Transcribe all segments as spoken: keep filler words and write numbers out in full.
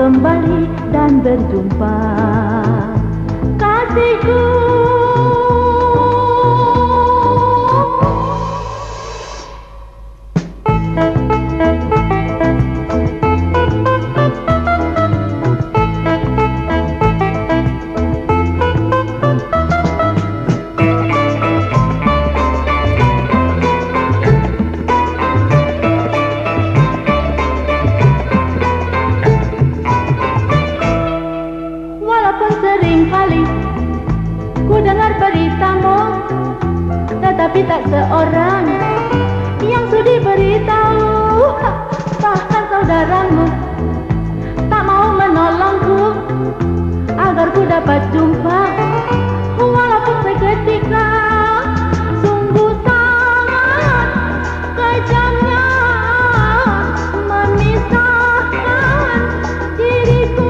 kembali dan berjumpa, kasihku. Seringkali ku dengar beritamu, tetapi tak seorang yang sudi beritahu. Bahkan saudaramu tak mau menolongku agar ku dapat jumpa, walaupun seketika. Sungguh sangat kejamnya memisahkan diriku.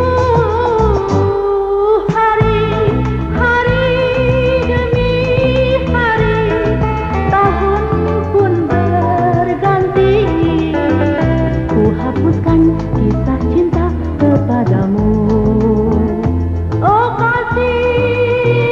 Kisah cinta kepadamu, oh kasih.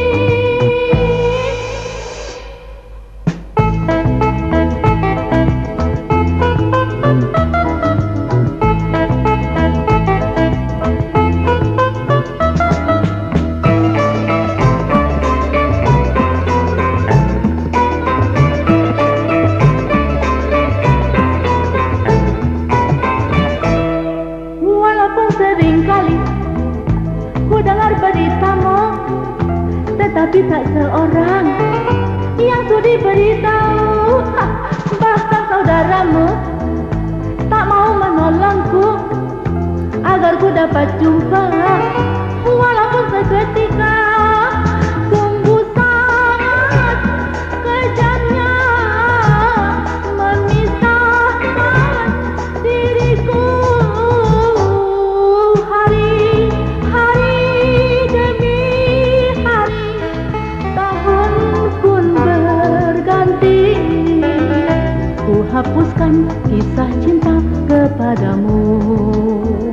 Seringkali ku dengar beritamu, tetapi tak seorang yang sudi beritahu. Bahkan saudaramu tak mau menolongku agar ku dapat jumpa, walaupun seketika. Sungguh sangat kejamnya memisahkan diriku. Hapuskan kisah cinta kepadamu.